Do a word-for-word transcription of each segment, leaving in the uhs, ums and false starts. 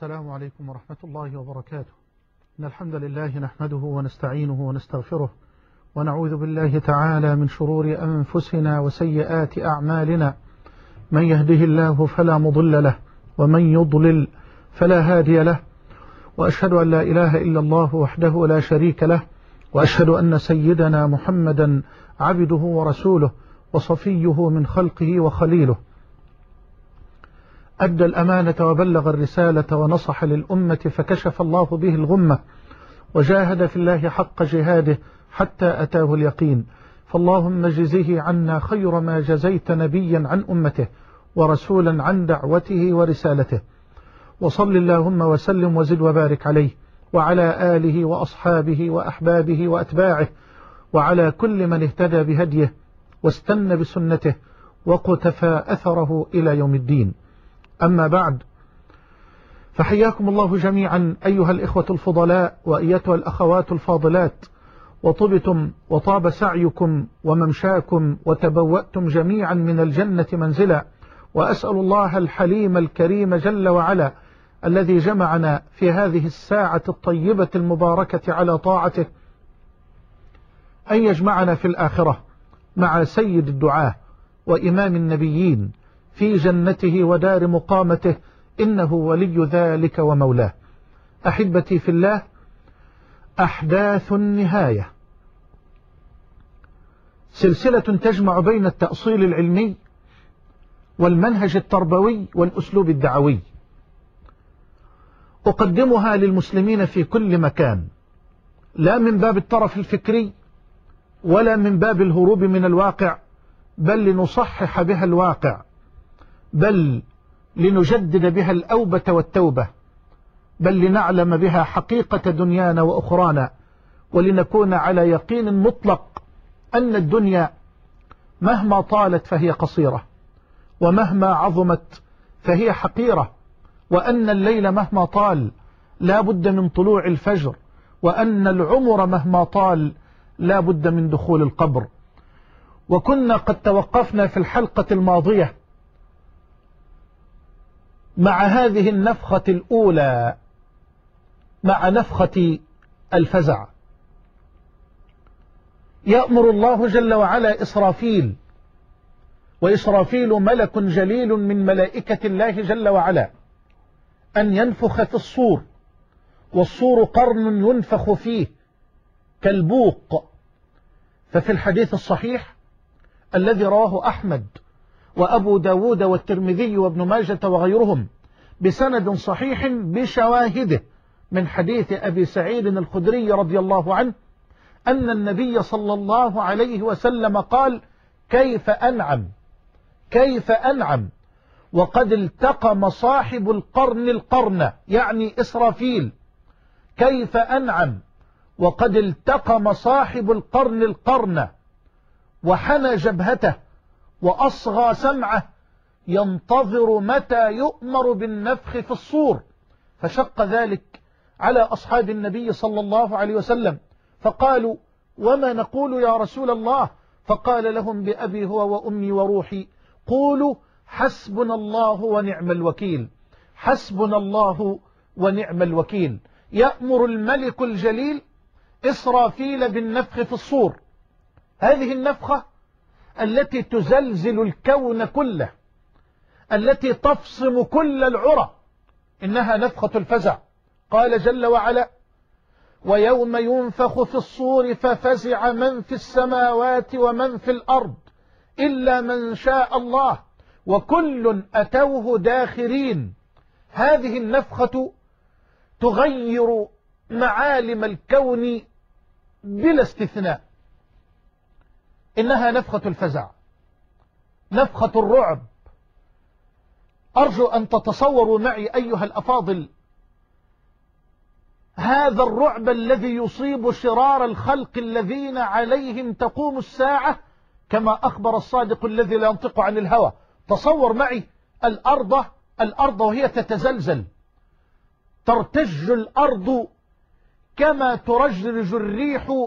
السلام عليكم ورحمة الله وبركاته. إن الحمد لله نحمده ونستعينه ونستغفره ونعوذ بالله تعالى من شرور أنفسنا وسيئات أعمالنا. من يهده الله فلا مضل له ومن يضلل فلا هادي له، وأشهد أن لا إله إلا الله وحده لا شريك له، وأشهد أن سيدنا محمدا عبده ورسوله وصفيه من خلقه وخليله. أدى الأمانة وبلغ الرسالة ونصح للأمة فكشف الله به الغمة، وجاهد في الله حق جهاده حتى أتاه اليقين. فاللهم جزه عنا خير ما جزيت نبيا عن أمته ورسولا عن دعوته ورسالته. وصل اللهم وسلم وزد وبارك عليه وعلى آله وأصحابه وأحبابه وأتباعه وعلى كل من اهتدى بهديه واستنى بسنته وقتفى أثره إلى يوم الدين. أما بعد، فحياكم الله جميعا أيها الإخوة الفضلاء وأيتها الأخوات الفاضلات، وطبتم وطاب سعيكم وممشاكم وتبوأتم جميعا من الجنة منزلا. وأسأل الله الحليم الكريم جل وعلا الذي جمعنا في هذه الساعة الطيبة المباركة على طاعته أن يجمعنا في الآخرة مع سيد الدعاة وإمام النبيين في جنته ودار مقامته، إنه ولي ذلك ومولاه. أحبتي في الله، أحداث النهاية سلسلة تجمع بين التأصيل العلمي والمنهج التربوي والأسلوب الدعوي، أقدمها للمسلمين في كل مكان، لا من باب الطرف الفكري ولا من باب الهروب من الواقع، بل لنصحح بها الواقع، بل لنجدد بها الأوبة والتوبة، بل لنعلم بها حقيقة دنيانا وأخرانا، ولنكون على يقين مطلق أن الدنيا مهما طالت فهي قصيرة، ومهما عظمت فهي حقيرة، وأن الليل مهما طال لا بد من طلوع الفجر، وأن العمر مهما طال لا بد من دخول القبر. وكنا قد توقفنا في الحلقة الماضية مع هذه النفخة الأولى، مع نفخة الفزع. يأمر الله جل وعلا إسرافيل، وإسرافيل ملك جليل من ملائكة الله جل وعلا، أن ينفخ في الصور، والصور قرن ينفخ فيه كالبوق. ففي الحديث الصحيح الذي رواه أحمد وأبو داود والترمذي وابن ماجة وغيرهم بسند صحيح بشواهده من حديث أبي سعيد الخدري رضي الله عنه أن النبي صلى الله عليه وسلم قال: كيف أنعم كيف أنعم وقد التقم صاحب القرن القرن، يعني إسرافيل، كيف أنعم وقد التقم صاحب القرن القرن وحنى جبهته وأصغى سمعه، ينتظر متى يؤمر بالنفخ في الصور. فشق ذلك على أصحاب النبي صلى الله عليه وسلم، فقالوا: وما نقول يا رسول الله؟ فقال لهم: بأبي هو وأمي وروحي، قولوا حسبنا الله ونعم الوكيل، حسبنا الله ونعم الوكيل. يأمر الملك الجليل إسرافيل بالنفخ في الصور، هذه النفخة التي تزلزل الكون كله، التي تفصم كل العرى، إنها نفخة الفزع. قال جل وعلا: ويوم ينفخ في الصور ففزع من في السماوات ومن في الأرض إلا من شاء الله وكل أتوه داخرين. هذه النفخة تغير معالم الكون بلا استثناء، إنها نفخة الفزع، نفخة الرعب. أرجو أن تتصوروا معي أيها الأفاضل هذا الرعب الذي يصيب شرار الخلق الذين عليهم تقوم الساعة، كما أخبر الصادق الذي لا ينطق عن الهوى. تصور معي الأرض الأرض وهي تتزلزل، ترتج الأرض كما ترجرج الريح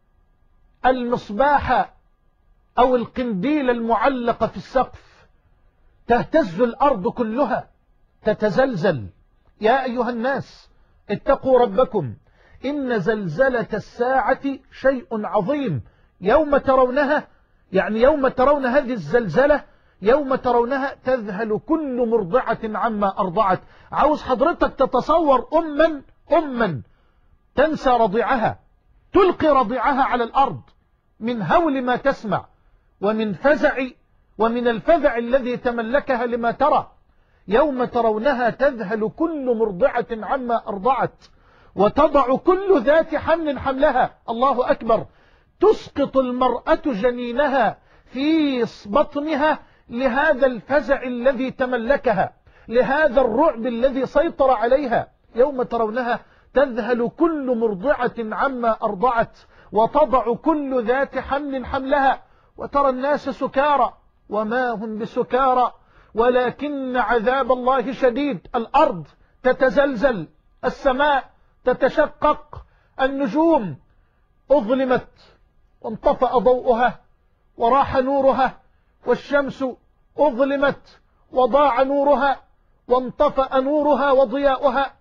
المصباح أو القنديل المعلق في السقف، تهتز الأرض كلها، تتزلزل، يا أيها الناس اتقوا ربكم إن زلزلة الساعة شيء عظيم يوم ترونها، يعني يوم ترون هذه الزلزلة، يوم ترونها تذهل كل مرضعة عما أرضعت. عاوز حضرتك تتصور أما أما تنسى رضيعها، تلقي رضيعها على الأرض من هول ما تسمع ومن فزع ومن الفزع الذي تملكها لما ترى. يوم ترونها تذهل كل مرضعة عما أرضعت وتضع كل ذات حمل حملها. الله أكبر. تسقط المرأة جنينها في بطنها لهذا الفزع الذي تملكها، لهذا الرعب الذي سيطر عليها. يوم ترونها تذهل كل مرضعة عما أرضعت وتضع كل ذات حمل حملها، وترى الناس سكارى وما هم بسكارى ولكن عذاب الله شديد. الأرض تتزلزل، السماء تتشقق، النجوم أظلمت وانطفأ ضوءها وراح نورها، والشمس أظلمت وضاع نورها وانطفأ نورها وضياؤها.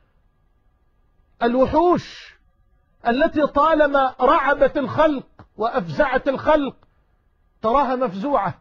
الوحوش التي طالما رعبت الخلق وأفزعت الخلق تراها مفزوعة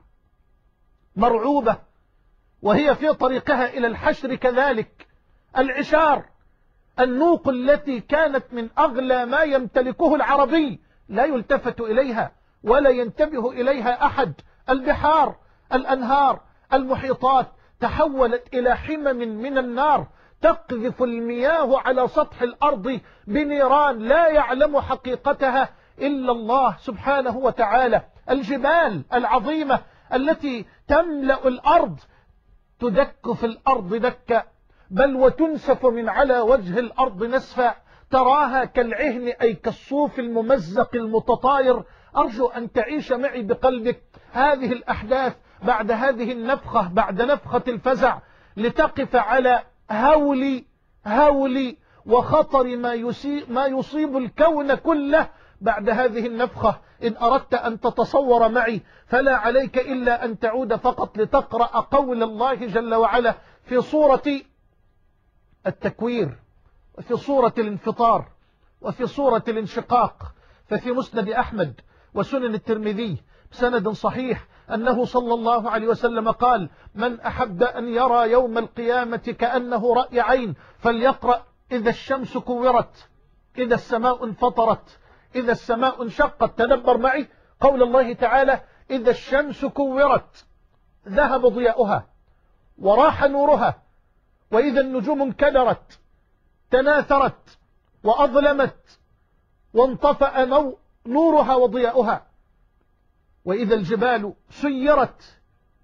مرعوبة وهي في طريقها إلى الحشر. كذلك العشار، النوق التي كانت من أغلى ما يمتلكه العربي لا يلتفت إليها ولا ينتبه إليها أحد. البحار، الأنهار، المحيطات تحولت إلى حمم من النار تقذف المياه على سطح الأرض بنيران لا يعلم حقيقتها إلا الله سبحانه وتعالى. الجبال العظيمة التي تملأ الأرض تدك في الأرض دكا، بل وتنسف من على وجه الأرض نسفا، تراها كالعهن أي كالصوف الممزق المتطاير. أرجو أن تعيش معي بقلبك هذه الأحداث بعد هذه النفخة، بعد نفخة الفزع، لتقف على هول هول وخطر ما يصيب, ما يصيب الكون كله بعد هذه النفخة. إن أردت أن تتصور معي فلا عليك إلا أن تعود فقط لتقرأ قول الله جل وعلا في سورة التكوير وفي سورة الانفطار وفي سورة الانشقاق. ففي مسند أحمد وسنن الترمذي بسند صحيح أنه صلى الله عليه وسلم قال: من أحب أن يرى يوم القيامة كأنه رأي عين فليقرأ إذا الشمس كورت، إذا السماء انفطرت، إذا السماء انشقت. تدبر معي قول الله تعالى: إذا الشمس كورت ذهب ضياؤها وراح نورها، وإذا النجوم انكدرت تناثرت وأظلمت وانطفأ نورها وضياؤها، وإذا الجبال سيرت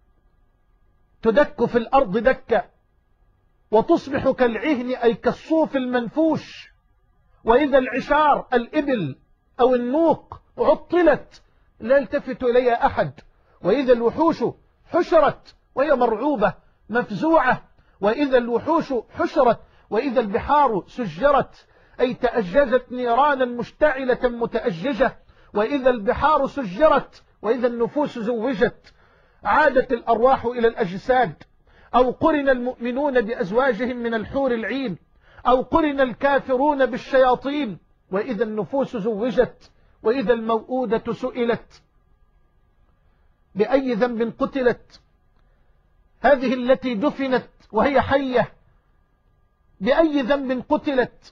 تدك في الأرض دكا وتصبح كالعهن أي كالصوف المنفوش، وإذا العشار الإبل أو النوق عطلت لا يلتفت إليها أحد، وإذا الوحوش حشرت وهي مرعوبة مفزوعة، وإذا الوحوش حشرت، وإذا البحار سجرت أي تأججت نيرانا مشتعلة متأججة، وإذا البحار سجرت، وإذا النفوس زوجت عادت الأرواح إلى الأجساد، أو قرن المؤمنون بأزواجهم من الحور العين، أو قرن الكافرون بالشياطين، وإذا النفوس زوجت، وإذا الموءودة سئلت بأي ذنب قتلت، هذه التي دفنت وهي حية بأي ذنب قتلت.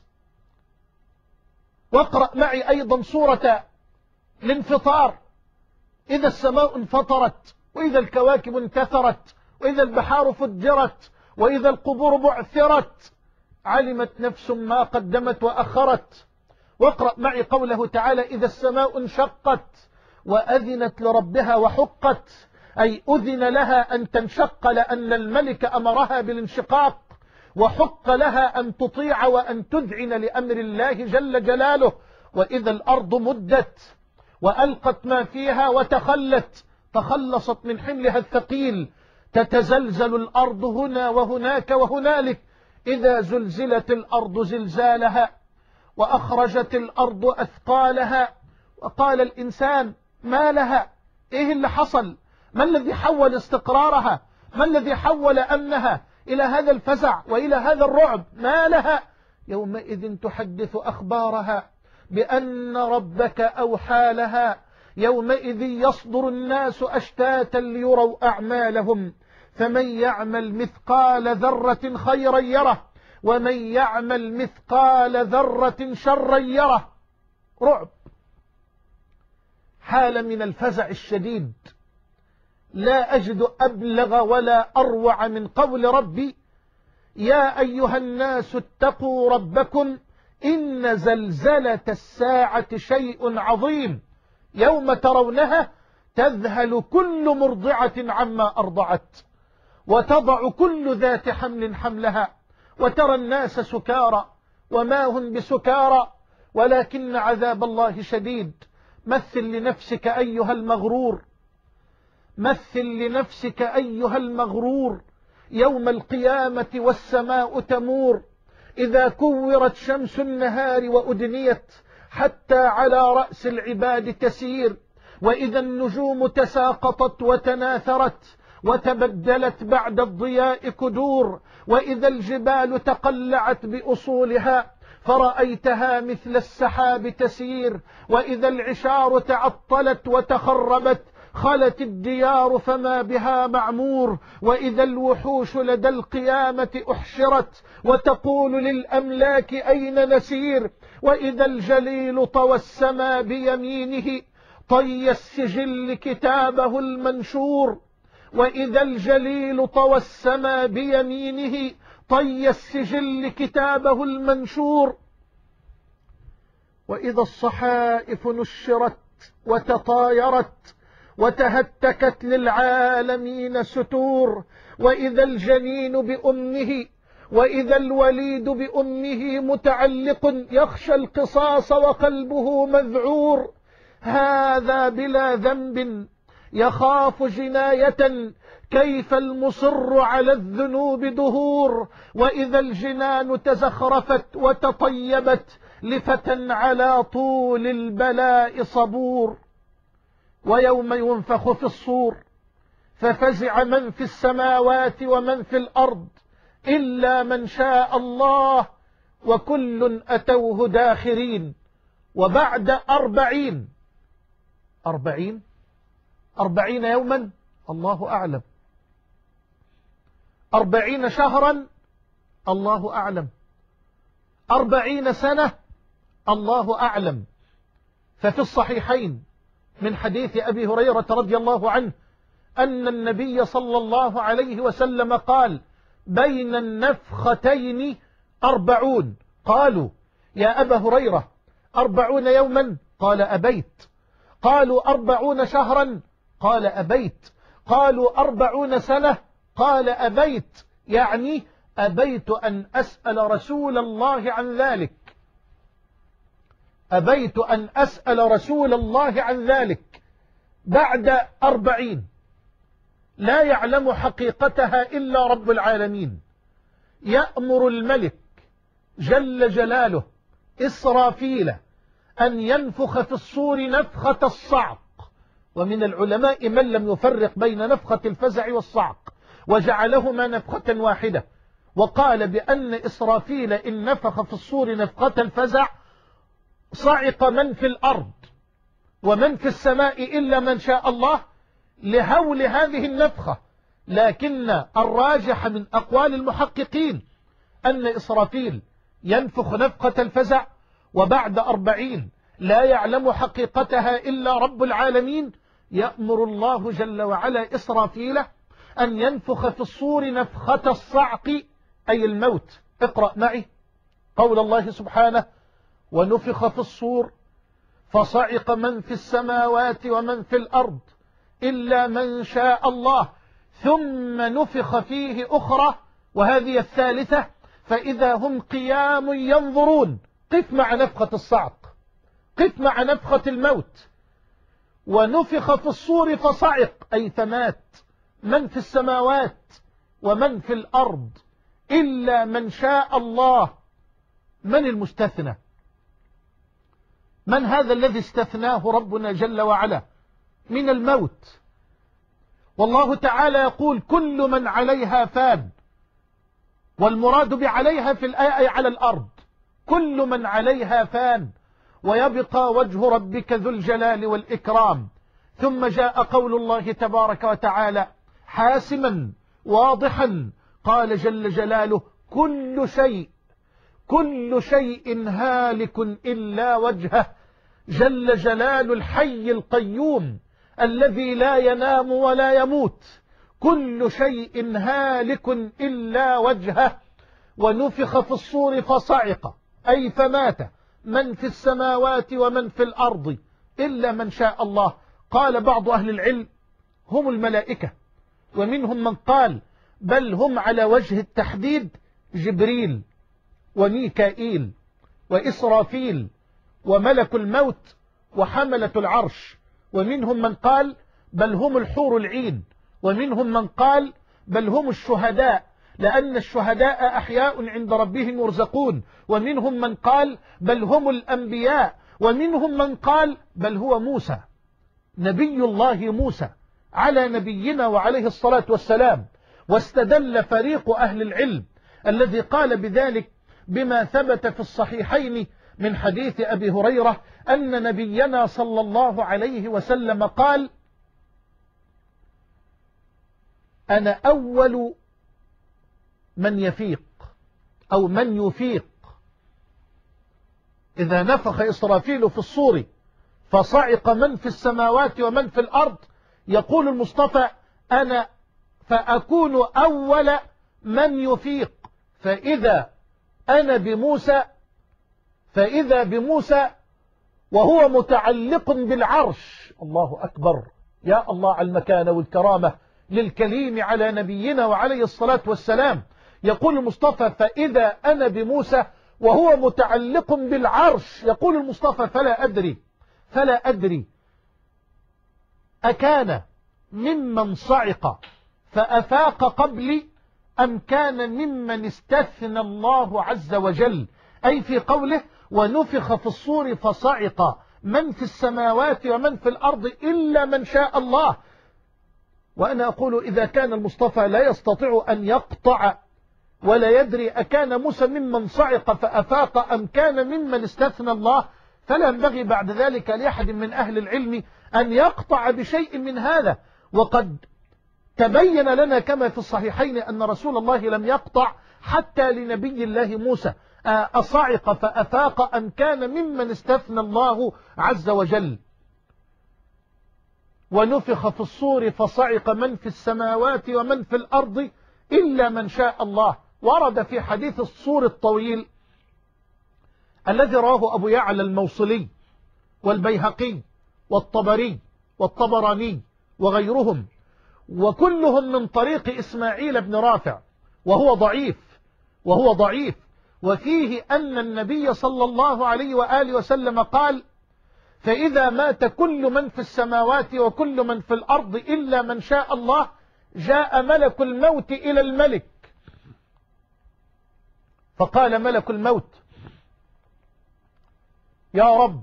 واقرأ معي أيضا سورة الانفطار: إذا السماء انفطرت، وإذا الكواكب انتثرت، وإذا البحار فجرت، وإذا القبور بعثرت، علمت نفس ما قدمت وأخرت. واقرأ معي قوله تعالى: إذا السماء انشقت وأذنت لربها وحقت، أي أذن لها أن تنشق لأن الملك أمرها بالانشقاق، وحق لها أن تطيع وأن تذعن لأمر الله جل جلاله. وإذا الأرض مدت وألقت ما فيها وتخلت، تخلصت من حملها الثقيل، تتزلزل الأرض هنا وهناك وهنالك. إذا زلزلت الأرض زلزالها وأخرجت الأرض أثقالها. وقال الإنسان: ما لها؟ إيه اللي حصل؟ ما الذي حول استقرارها؟ ما الذي حول أمنها؟ إلى هذا الفزع وإلى هذا الرعب؟ ما لها؟ يومئذ تحدث أخبارها بأن ربك أوحى لها. يومئذ يصدر الناس أشتاتا ليروا أعمالهم، فمن يعمل مثقال ذرة خيرا يره، ومن يعمل مثقال ذرة شرا يره. رعب، حالة من الفزع الشديد. لا أجد أبلغ ولا أروع من قول ربي: يا أيها الناس اتقوا ربكم إن زلزلة الساعة شيء عظيم، يوم ترونها تذهل كل مرضعة عما أرضعت، وتضع كل ذات حمل حملها، وترى الناس سكارى وما هم بسكارى ولكن عذاب الله شديد. مثل لنفسك أيها المغرور، مثل لنفسك أيها المغرور يوم القيامة والسماء تمور، إذا كورت شمس النهار وأدنيت حتى على رأس العباد تسير، وإذا النجوم تساقطت وتناثرت وتبدلت بعد الضياء كدور، وإذا الجبال تقلعت بأصولها فرأيتها مثل السحاب تسير، وإذا العشار تعطلت وتخربت خلت الديار فما بها معمور، وإذا الوحوش لدى القيامة أحشرت وتقول للأملاك أين نسير، وإذا الجليل طوى السما بيمينه طي السجل كتابه المنشور، وإذا الجليل طوى السما بيمينه طي السجل كتابه المنشور، وإذا الصحائف نشرت وتطايرت وتهتكت للعالمين ستور، وإذا الجنين بأمه وإذا الوليد بأمه متعلق يخشى القصاص وقلبه مذعور، هذا بلا ذنب يخاف جناية كيف المصر على الذنوب دهور، وإذا الجنان تزخرفت وتطيبت لفتى على طول البلاء صبور، ويوم ينفخ في الصور ففزع من في السماوات ومن في الأرض إلا من شاء الله وكل أتوه داخرين. وبعد أربعين أربعين أربعين يوما الله أعلم، أربعين شهرا الله أعلم، أربعين سنة الله أعلم. ففي الصحيحين من حديث أبي هريرة رضي الله عنه أن النبي صلى الله عليه وسلم قال: بين النفختين أربعون. قالوا: يا أبا هريرة أربعون يوما؟ قال: أبيت. قالوا: أربعون شهرا؟ قال: أبيت. قالوا: أربعون سنة؟ قال: أبيت. يعني أبيت أن أسأل رسول الله عن ذلك، أبيت أن أسأل رسول الله عن ذلك. بعد أربعين لا يعلم حقيقتها إلا رب العالمين، يأمر الملك جل جلاله إسرافيل أن ينفخ في الصور نفخة الصعق. ومن العلماء من لم يفرق بين نفخة الفزع والصعق وجعلهما نفخة واحدة، وقال بأن إسرافيل إن نفخ في الصور نفخة الفزع صعق من في الأرض ومن في السماء إلا من شاء الله لهول هذه النفخة. لكن الراجح من أقوال المحققين أن إسرافيل ينفخ نفخة الفزع، وبعد أربعين لا يعلم حقيقتها إلا رب العالمين يأمر الله جل وعلا إسرافيل أن ينفخ في الصور نفخة الصعق أي الموت. اقرأ معي قول الله سبحانه: ونفخ في الصور فصعق من في السماوات ومن في الأرض إلا من شاء الله ثم نفخ فيه أخرى وهذه الثالثة فإذا هم قيام ينظرون. قف مع نفخة الصعق، قف مع نفخة الموت. ونفخ في الصور فصعق أي فمات من في السماوات ومن في الأرض إلا من شاء الله. من المستثنى؟ من هذا الذي استثناه ربنا جل وعلا من الموت؟ والله تعالى يقول: كل من عليها فان والمراد بعليها في الآية على الأرض. كل من عليها فان ويبقى وجه ربك ذو الجلال والإكرام. ثم جاء قول الله تبارك وتعالى حاسما واضحا، قال جل جلاله كل شيء كل شيء هالك إلا وجهه جل جلال الحي القيوم الذي لا ينام ولا يموت. كل شيء هالك إلا وجهه. ونفخ في الصور فصعق أي فمات من في السماوات ومن في الأرض إلا من شاء الله. قال بعض أهل العلم هم الملائكة، ومنهم من قال بل هم على وجه التحديد جبريل وميكائيل وإسرافيل وملك الموت وحملة العرش. ومنهم من قال بل هم الحور العين. ومنهم من قال بل هم الشهداء، لأن الشهداء أحياء عند ربهم يرزقون. ومنهم من قال بل هم الأنبياء. ومنهم من قال بل هو موسى نبي الله موسى على نبينا وعليه الصلاة والسلام. واستدل فريق أهل العلم الذي قال بذلك بما ثبت في الصحيحين من حديث أبي هريرة أن نبينا صلى الله عليه وسلم قال أنا أول من يفيق أو من يفيق إذا نفخ إسرافيل في الصور فصعق من في السماوات ومن في الأرض. يقول المصطفى أنا فأكون أول من يفيق، فإذا أنا بموسى فإذا بموسى وهو متعلق بالعرش. الله أكبر، يا الله على المكانة والكرامة للكليم على نبينا وعليه الصلاة والسلام. يقول المصطفى فإذا أنا بموسى وهو متعلق بالعرش. يقول المصطفى فلا أدري فلا أدري أكان ممن صعق فأفاق قبلي أم كان ممن استثنى الله عز وجل، أي في قوله ونفخ في الصور فصعق من في السماوات ومن في الأرض إلا من شاء الله. وأنا أقول إذا كان المصطفى لا يستطيع أن يقطع ولا يدري أكان موسى ممن صعق فأفاق أم كان ممن استثنى الله، فلا ينبغي بعد ذلك لأحد من أهل العلم أن يقطع بشيء من هذا. وقد تبين لنا كما في الصحيحين أن رسول الله لم يقطع حتى لنبي الله موسى أصعق فأفاق أم كان ممن استثنى الله عز وجل. ونفخ في الصور فصعق من في السماوات ومن في الأرض إلا من شاء الله. ورد في حديث الصور الطويل الذي رواه أبو يعلى الموصلي والبيهقي والطبري والطبراني وغيرهم، وكلهم من طريق إسماعيل بن رافع وهو ضعيف وهو ضعيف وفيه أن النبي صلى الله عليه وآله وسلم قال فإذا مات كل من في السماوات وكل من في الأرض إلا من شاء الله جاء ملك الموت إلى الملك فقال ملك الموت يا رب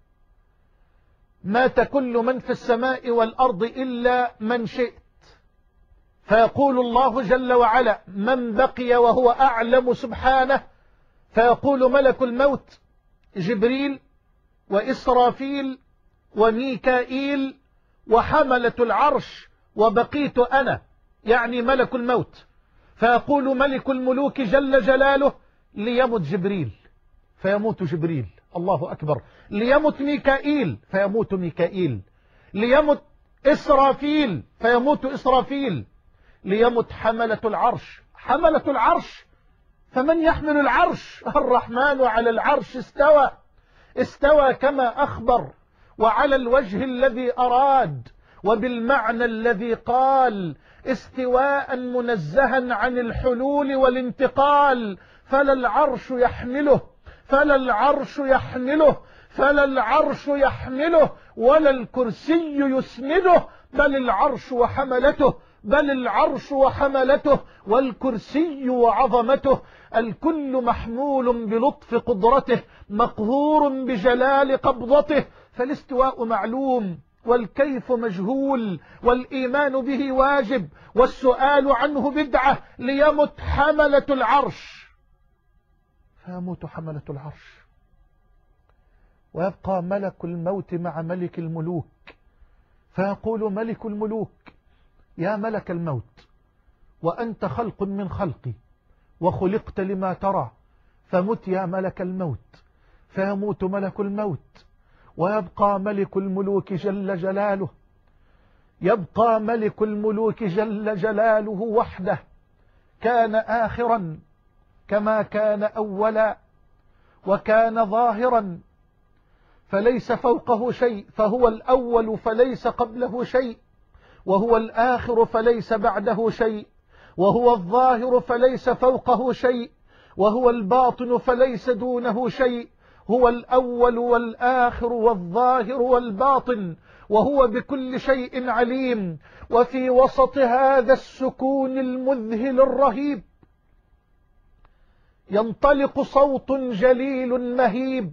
مات كل من في السماء والأرض إلا من شئت. فيقول الله جل وعلا من بقي وهو أعلم سبحانه، فيقول ملك الموت جبريل وإسرافيل وميكائيل وحملة العرش وبقيت أنا، يعني ملك الموت. فيقول ملك الملوك جل جلاله ليمت جبريل فيموت جبريل، الله أكبر، ليمت ميكائيل فيموت ميكائيل، ليمت إسرافيل فيموت إسرافيل، ليمت حملة العرش. حملة العرش فمن يحمل العرش؟ الرحمن على العرش استوى استوى كما أخبر وعلى الوجه الذي أراد وبالمعنى الذي قال استواء منزها عن الحلول والانتقال. فلا العرش يحمله فلا العرش يحمله فلا العرش يحمله ولا الكرسي يسنده، بل العرش وحملته بل العرش وحملته والكرسي وعظمته. الكل محمول بلطف قدرته مقهور بجلال قبضته. فالاستواء معلوم والكيف مجهول، والإيمان به واجب، والسؤال عنه بدعة، ليمت حملة العرش. فيموت حملة العرش، ويبقى ملك الموت مع ملك الملوك، فيقول ملك الملوك: يا ملك الموت، وأنت خلق من خلقي وخلقت لما ترى، فمت يا ملك الموت. فيموت ملك الموت، ويبقى ملك الملوك جل جلاله، يبقى ملك الملوك جل جلاله وحده، كان آخرا كما كان أولا، وكان ظاهرا فليس فوقه شيء، فهو الأول فليس قبله شيء، وهو الآخر فليس بعده شيء، وهو الظاهر فليس فوقه شيء، وهو الباطن فليس دونه شيء، هو الأول والآخر والظاهر والباطن، وهو بكل شيء عليم. وفي وسط هذا السكون المذهل الرهيب ينطلق صوت جليل مهيب،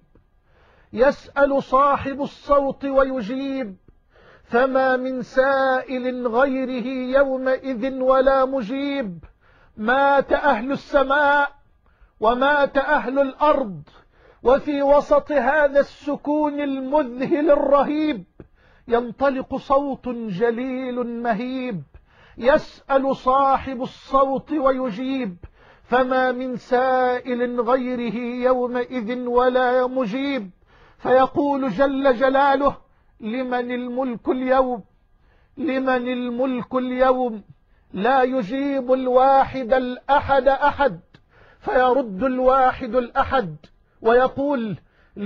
يسأل صاحب الصوت ويجيب، فما من سائل غيره يومئذ ولا مجيب. مات أهل السماء ومات أهل الأرض، وفي وسط هذا السكون المذهل الرهيب ينطلق صوت جليل مهيب، يسأل صاحب الصوت ويجيب، فما من سائل غيره يومئذ ولا مجيب. فيقول جل جلاله: لمن الملك اليوم؟ لمن الملك اليوم؟ لا يجيب الواحد الأحد أحد، فيرد الواحد الأحد ويقول: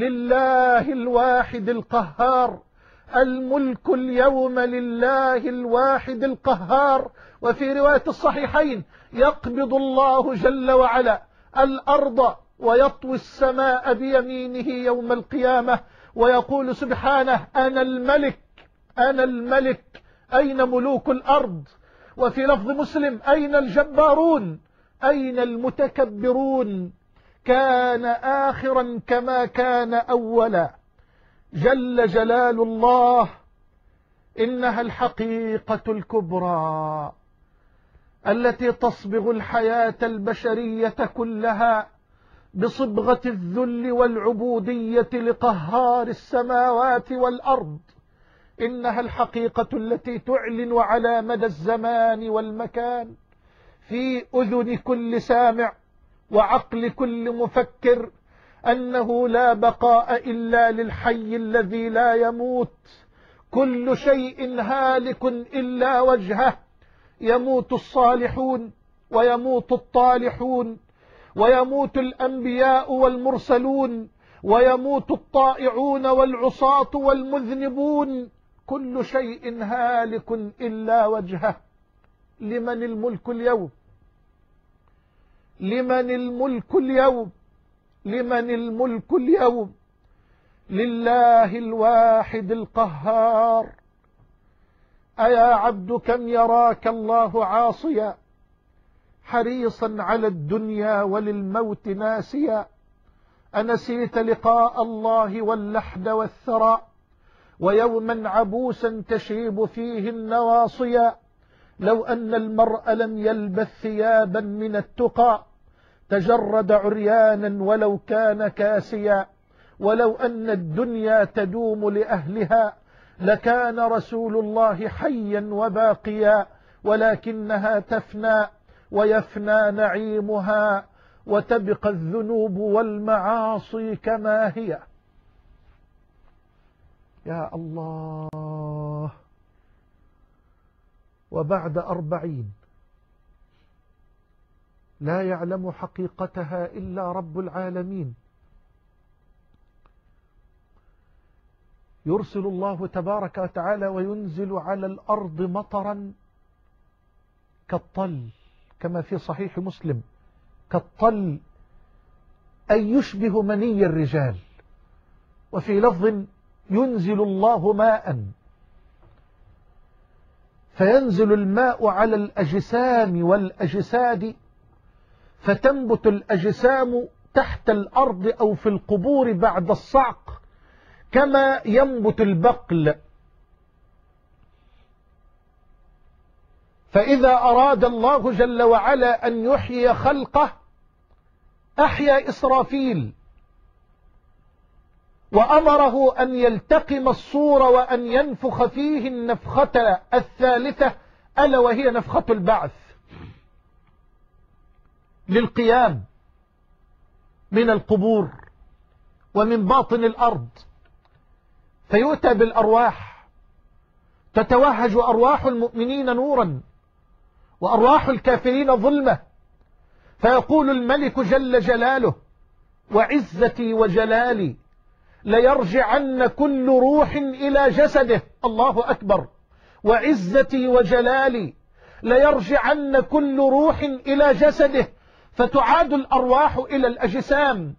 لله الواحد القهار، الملك اليوم لله الواحد القهار. وفي رواية الصحيحين: يقبض الله جل وعلا الأرض ويطوي السماء بيمينه يوم القيامة، ويقول سبحانه: أنا الملك أنا الملك، أين ملوك الأرض؟ وفي لفظ مسلم: أين الجبارون؟ أين المتكبرون؟ كان آخرا كما كان أولا، جل جلال الله. إنها الحقيقة الكبرى التي تصبغ الحياة البشرية كلها بصبغة الذل والعبودية لقهار السماوات والأرض. إنها الحقيقة التي تعلن على مدى الزمان والمكان في أذن كل سامع وعقل كل مفكر أنه لا بقاء إلا للحي الذي لا يموت. كل شيء هالك إلا وجهه، يموت الصالحون ويموت الطالحون، ويموت الأنبياء والمرسلون، ويموت الطائعون والعصاة والمذنبون، كل شيء هالك إلا وجهه. لمن الملك اليوم؟ لمن الملك اليوم؟ لمن الملك اليوم؟ لله الواحد القهار. أيا عبد كم يراك الله عاصيا، حريصا على الدنيا وللموت ناسيا، أنسيت لقاء الله واللحد والثرى، ويوما عبوسا تشيب فيه النواصيا. لو أن المرء لم يلبث ثيابا من التقى تجرد عريانا ولو كان كاسيا، ولو أن الدنيا تدوم لأهلها لكان رسول الله حيا وباقيا، ولكنها تفنى ويفنى نعيمها، وتبقى الذنوب والمعاصي كما هي. يا الله. وبعد أربعين لا يعلم حقيقتها إلا رب العالمين، يرسل الله تبارك وتعالى وينزل على الأرض مطرا كالطل، كما في صحيح مسلم: كالطل أي يشبه مني الرجال. وفي لفظ: ينزل الله ماء، فينزل الماء على الأجسام والأجساد، فتنبت الأجسام تحت الأرض أو في القبور بعد الصعق كما ينبت البقل. فإذا أراد الله جل وعلا أن يحيي خلقه أحيا إسرافيل وأمره أن يلتقم الصور وأن ينفخ فيه النفخة الثالثة ألا وهي نفخة البعث للقيام من القبور ومن باطن الأرض. فيؤتى بالأرواح تتوهج أرواح المؤمنين نورا وأرواح الكافرين ظلمة، فيقول الملك جل جلاله وعزتي وجلالي ليرجعن كل روح إلى جسده. الله أكبر. وعزتي وجلالي ليرجعن كل روح إلى جسده، فتعاد الأرواح إلى الأجسام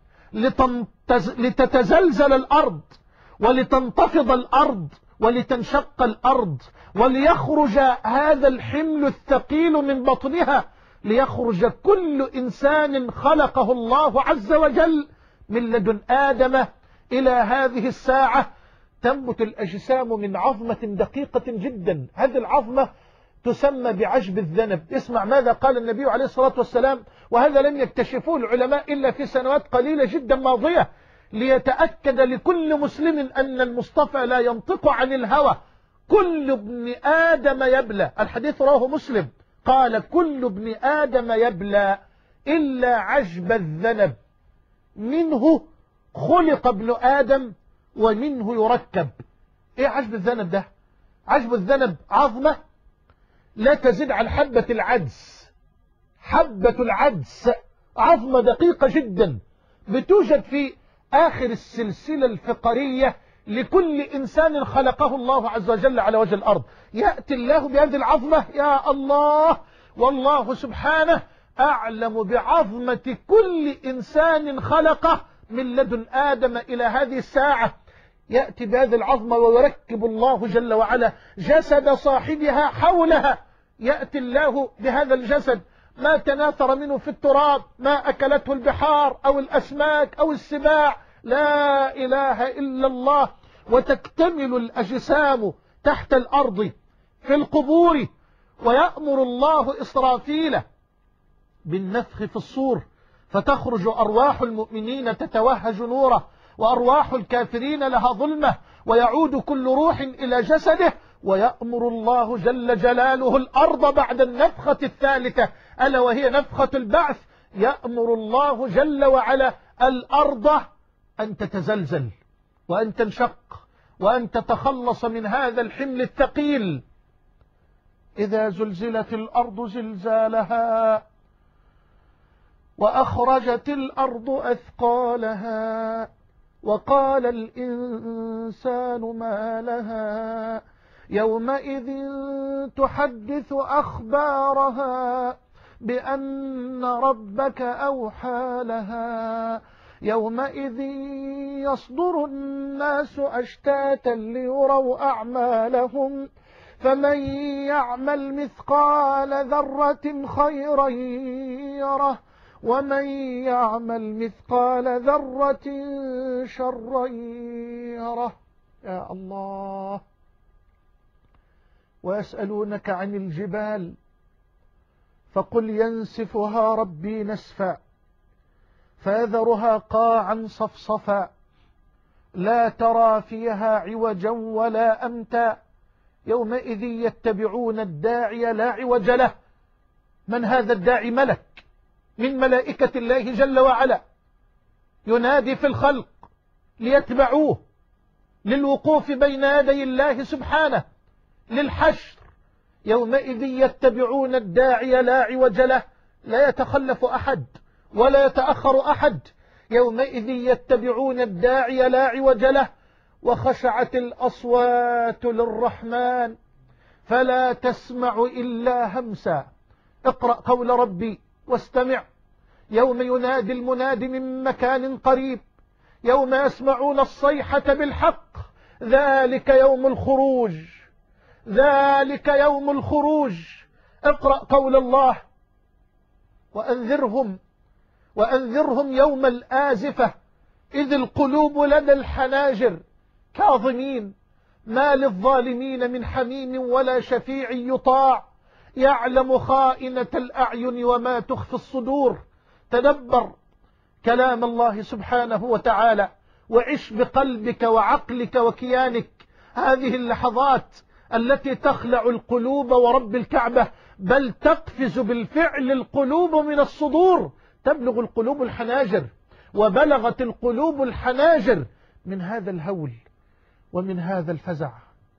لتتزلزل الأرض ولتنتفض الأرض ولتنشق الأرض وليخرج هذا الحمل الثقيل من بطنها، ليخرج كل إنسان خلقه الله عز وجل من لدن آدم إلى هذه الساعة. تنبت الأجسام من عظمة دقيقة جدا، هذه العظمة تسمى بعجب الذنب. اسمع ماذا قال النبي عليه الصلاة والسلام، وهذا لم يكتشفوه العلماء إلا في سنوات قليلة جدا ماضية، ليتأكد لكل مسلم أن المصطفى لا ينطق عن الهوى. كل ابن آدم يبلى، الحديث رواه مسلم، قال كل ابن آدم يبلى إلا عجب الذنب، منه خلق ابن آدم ومنه يركب. ايه عجب الذنب ده؟ عجب الذنب عظمة لا تزيد عن حبة العدس. حبة العدس عظمة دقيقة جدا بتوجد في آخر السلسلة الفقرية لكل إنسان خلقه الله عز وجل على وجه الأرض. يأتي الله بهذه العظمة، يا الله، والله سبحانه أعلم بعظمة كل إنسان خلقه من لدن آدم إلى هذه الساعة. يأتي بهذه العظمة ويركب الله جل وعلا جسد صاحبها حولها. يأتي الله بهذا الجسد ما تناثر منه في التراب، ما أكلته البحار أو الأسماك أو السباع، لا إله إلا الله، وتكتمل الأجسام تحت الأرض في القبور. ويأمر الله إسرافيل بالنفخ في الصور، فتخرج أرواح المؤمنين تتوهج نوره وأرواح الكافرين لها ظلمة، ويعود كل روح إلى جسده. ويأمر الله جل جلاله الأرض بعد النفخة الثالثة ألا وهي نفخة البعث، يأمر الله جل وعلا الأرض أن تتزلزل وأن تنشق وأن تتخلص من هذا الحمل الثقيل. إذا زلزلت الأرض زلزالها وأخرجت الأرض أثقالها وقال الإنسان ما لها يومئذ تحدث أخبارها بأن ربك أوحى لها يومئذ يصدر الناس أشتاتا ليروا أعمالهم فمن يعمل مثقال ذرة خيرا يره ومن يعمل مثقال ذرة شرا يره. يا الله. ويسألونك عن الجبال فقل ينسفها ربي نسفا فيذرها قاعا صفصفا لا ترى فيها عوجا ولا أمتا يومئذ يتبعون الداعي لا عوج له. من هذا الداعي؟ ملك من ملائكة الله جل وعلا ينادي في الخلق ليتبعوه للوقوف بين يدي الله سبحانه للحشر. يومئذ يتبعون الداعي لا عوج له، لا يتخلف أحد ولا يتأخر أحد. يومئذ يتبعون الداعي لا عوج له وخشعت الأصوات للرحمن فلا تسمع إلا همسا. اقرأ قول ربي واستمع يوم ينادي المنادي من مكان قريب يوم يسمعون الصيحة بالحق ذلك يوم الخروج ذلك يوم الخروج. اقرأ قول الله وأنذرهم وأنذرهم يوم الآزفة إذ القلوب لدى الحناجر كاظمين ما للظالمين من حميم ولا شفيع يطاع يعلم خائنة الأعين وما تخفي الصدور. تدبر كلام الله سبحانه وتعالى وعش بقلبك وعقلك وكيانك هذه اللحظات التي تخلع القلوب ورب الكعبة، بل تقفز بالفعل القلوب من الصدور، تبلغ القلوب الحناجر، وبلغت القلوب الحناجر من هذا الهول ومن هذا الفزع.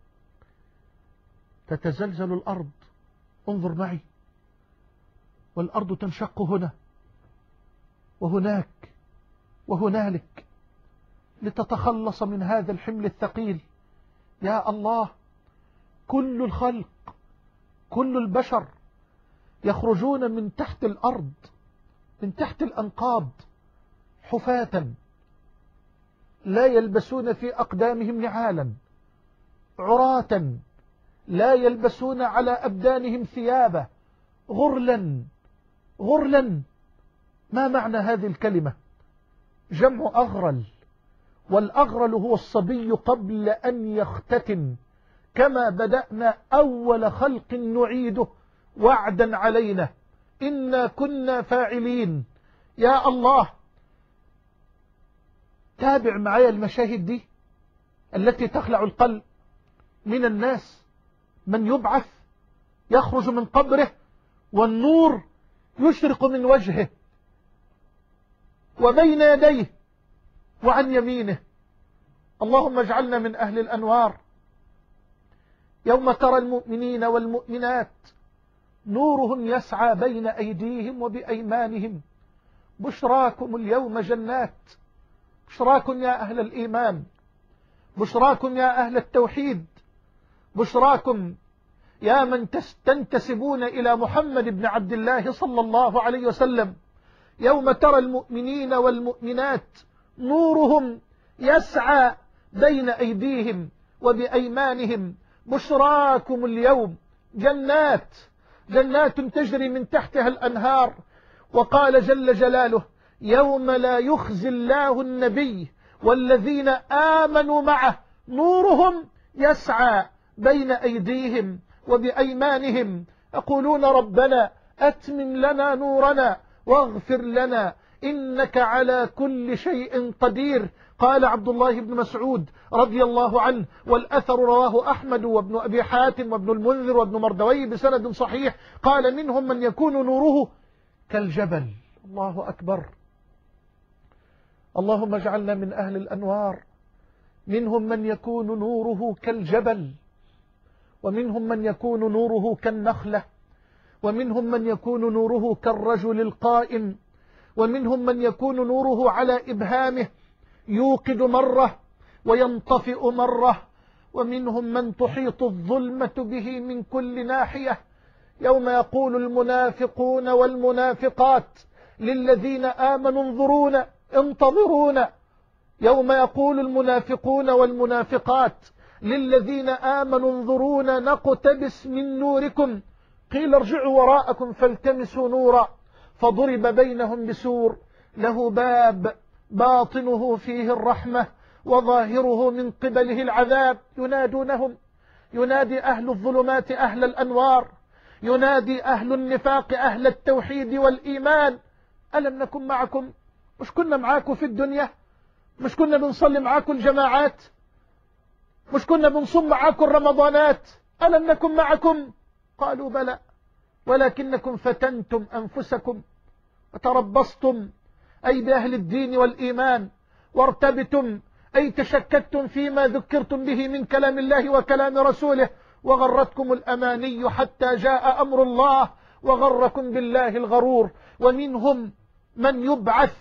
تتزلزل الأرض، انظر معي، والأرض تنشق هنا وهناك وهنالك لتتخلص من هذا الحمل الثقيل. يا الله، كل الخلق كل البشر يخرجون من تحت الأرض، من تحت الأنقاض، حفاة لا يلبسون في أقدامهم نعالا، عراة لا يلبسون على أبدانهم ثيابا، غرلا غرلا. ما معنى هذه الكلمة؟ جمع أغرل، والأغرل هو الصبي قبل أن يختتن، كما بدأنا أول خلق نعيده وعدا علينا إنا كنا فاعلين. يا الله، تابع معي المشاهد دي التي تخلع القلب. من الناس من يبعث يخرج من قبره والنور يشرق من وجهه وبين يديه وعن يمينه. اللهم اجعلنا من أهل الأنوار. يوم ترى المؤمنين والمؤمنات نورهم يسعى بين أيديهم وبأيمانهم، بشراكم اليوم جنات. بشراكم يا أهل الإيمان، بشراكم يا أهل التوحيد، بشراكم يا من تنتسبون إلى محمد بن عبد الله صلى الله عليه وسلم. يوم ترى المؤمنين والمؤمنات نورهم يسعى بين أيديهم وبأيمانهم، بشراكم اليوم جنات، جنات تجري من تحتها الأنهار. وقال جل جلاله: يوم لا يخزي الله النبي والذين آمنوا معه نورهم يسعى بين أيديهم وبأيمانهم، يقولون ربنا أتمم لنا نورنا واغفر لنا إنك على كل شيء قدير. قال عبد الله بن مسعود رضي الله عنه، والأثر رواه أحمد وابن أبي حاتم وابن المنذر وابن مردوي بسند صحيح، قال: منهم من يكون نوره كالجبل. الله أكبر. اللهم اجعلنا من أهل الأنوار. منهم من يكون نوره كالجبل، ومنهم من يكون نوره كالنخلة، ومنهم من يكون نوره كالرجل القائم، ومنهم من يكون نوره على إبهامه يوقد مرة وينطفئ مرة، ومنهم من تحيط الظلمة به من كل ناحية. يوم يقول المنافقون والمنافقات للذين آمنوا انظرونا انتظرونا. يوم يقول المنافقون والمنافقات للذين آمنوا انظرونا نقتبس من نوركم، قيل ارجعوا وراءكم فالتمسوا نورا، فضرب بينهم بسور له باب باطنه فيه الرحمة وظاهره من قبله العذاب. ينادونهم، ينادي أهل الظلمات أهل الأنوار، ينادي أهل النفاق أهل التوحيد والإيمان: ألم نكن معكم؟ مش كنا معاكم في الدنيا؟ مش كنا بنصلي معاكم الجماعات؟ مش كنا بنصوم معاكم الرمضانات؟ ألم نكن معكم؟ قالوا بلى، ولكنكم فتنتم أنفسكم وتربصتم، أي بأهل الدين والإيمان، وارتبتم، أي تشككتم فيما ذكرتم به من كلام الله وكلام رسوله، وغرتكم الأماني حتى جاء أمر الله وغركم بالله الغرور. ومنهم من يبعث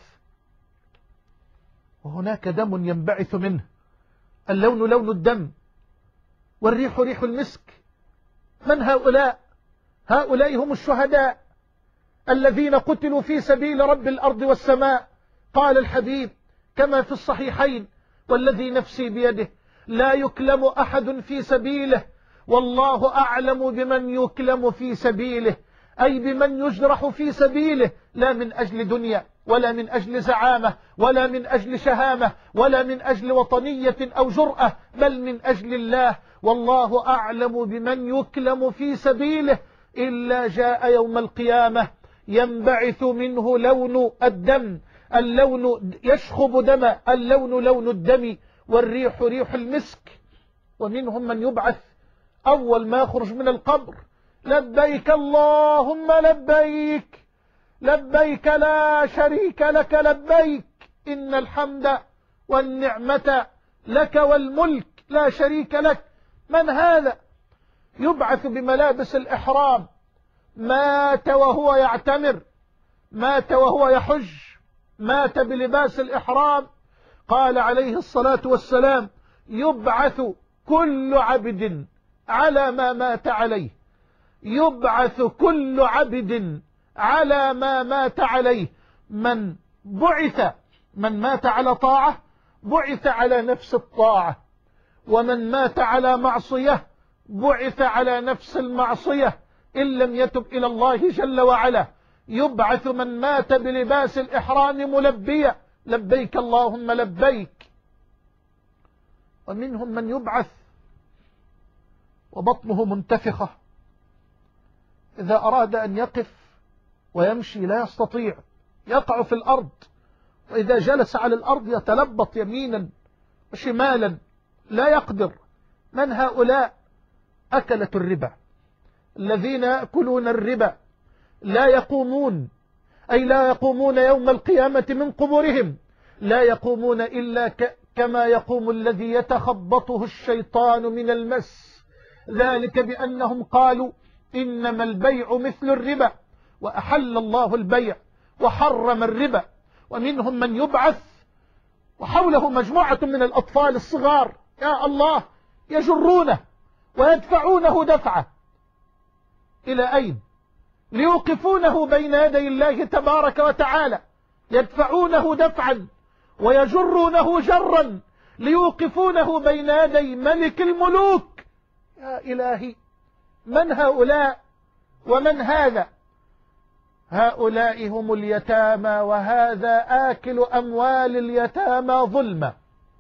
وهناك دم ينبعث منه، اللون لون الدم والريح ريح المسك. من هؤلاء؟ هؤلاء هم الشهداء الذين قتلوا في سبيل رب الأرض والسماء. قال الحبيب كما في الصحيحين: والذي نفسي بيده لا يكلم أحد في سبيله والله أعلم بمن يكلم في سبيله، أي بمن يجرح في سبيله، لا من أجل دنيا ولا من أجل زعامة ولا من أجل شهامة ولا من أجل وطنية أو جرأة، بل من أجل الله. والله أعلم بمن يكلم في سبيله. إلا جاء يوم القيامة ينبعث منه لون الدم، اللون يشخب دم، اللون لون الدم، والريح ريح المسك. ومنهم من يبعث أول ما يخرج من القبر لبيك اللهم لبيك، لبيك لا شريك لك لبيك، إن الحمد والنعمة لك والملك لا شريك لك. من هذا؟ يبعث بملابس الإحرام، مات وهو يعتمر، مات وهو يحج، مات بلباس الإحرام. قال عليه الصلاة والسلام: يبعث كل عبد على ما مات عليه، يبعث كل عبد على ما مات عليه. من بعث من مات على طاعة بعث على نفس الطاعة، ومن مات على معصية بعث على نفس المعصية إن لم يتب إلى الله جل وعلا. يبعث من مات بلباس الإحرام ملبيا لبيك اللهم لبيك. ومنهم من يبعث وبطنه منتفخة، إذا أراد أن يقف ويمشي لا يستطيع، يقع في الأرض، وإذا جلس على الأرض يتلبط يمينا وشمالا لا يقدر. من هؤلاء؟ أكلة الربا، الذين يأكلون الربا لا يقومون، أي لا يقومون يوم القيامة من قبورهم، لا يقومون إلا ك كما يقوم الذي يتخبطه الشيطان من المس، ذلك بأنهم قالوا إنما البيع مثل الربا، وأحل الله البيع وحرم الربا. ومنهم من يبعث وحوله مجموعة من الأطفال الصغار، يا الله، يجرونه ويدفعونه دفعة إلى أين؟ ليوقفونه بين يدي الله تبارك وتعالى، يدفعونه دفعا ويجرونه جرا ليوقفونه بين يدي ملك الملوك. يا إلهي، من هؤلاء ومن هذا؟ هؤلاء هم اليتامى، وهذا آكل أموال اليتامى ظلما.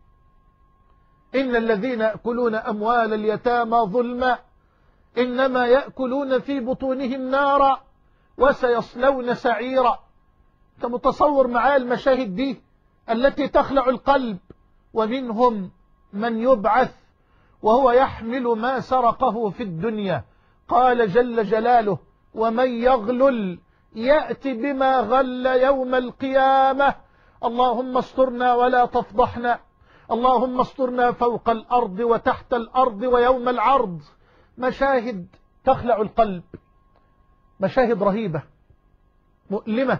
إن الذين يأكلون أموال اليتامى ظلما إنما يأكلون في بطونهم نارا وسيصلون سعيرا. أنت متصور معايا المشاهد دي التي تخلع القلب؟ ومنهم من يبعث وهو يحمل ما سرقه في الدنيا. قال جل جلاله: ومن يغلل يأتي بما غل يوم القيامة. اللهم استرنا ولا تفضحنا، اللهم استرنا فوق الأرض وتحت الأرض ويوم العرض. مشاهد تخلع القلب، مشاهد رهيبة مؤلمة.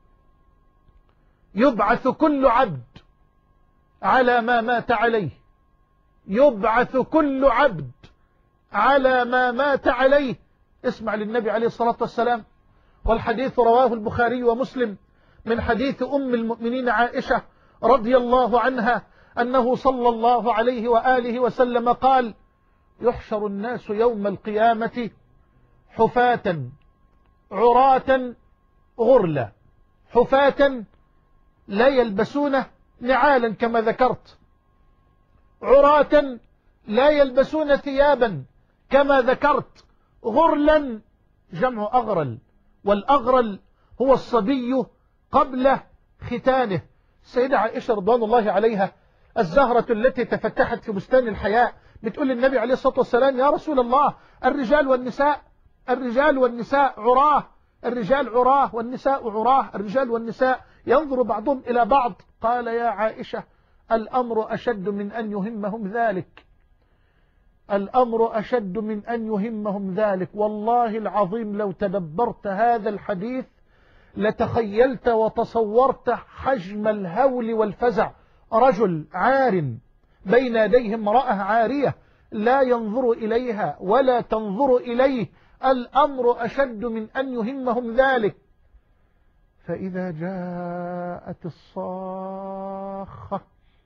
يبعث كل عبد على ما مات عليه، يبعث كل عبد على ما مات عليه. اسمع للنبي عليه الصلاة والسلام، والحديث رواه البخاري ومسلم من حديث أم المؤمنين عائشة رضي الله عنها أنه صلى الله عليه وآله وسلم قال: يحشر الناس يوم القيامة حفاة عراة غرلا. حفاة لا يلبسون نعالا كما ذكرت، عراة لا يلبسون ثيابا كما ذكرت، غرلا جمع أغرل، والأغرل هو الصبي قبل ختانه. السيدة عائشة رضوان الله عليها الزهرة التي تفتحت في بستان الحياء بتقول للنبي عليه الصلاة والسلام: يا رسول الله، الرجال والنساء الرجال والنساء عراه، الرجال عراه والنساء عراه، الرجال والنساء ينظر بعضهم إلى بعض. قال: يا عائشة، الأمر أشد من أن يهمهم ذلك، الأمر أشد من أن يهمهم ذلك. والله العظيم لو تدبرت هذا الحديث لتخيلت وتصورت حجم الهول والفزع. رجل عار بين يديه امرأة عارية لا ينظر إليها ولا تنظر إليه، الأمر أشد من أن يهمهم ذلك. فإذا جاءت الصاخة،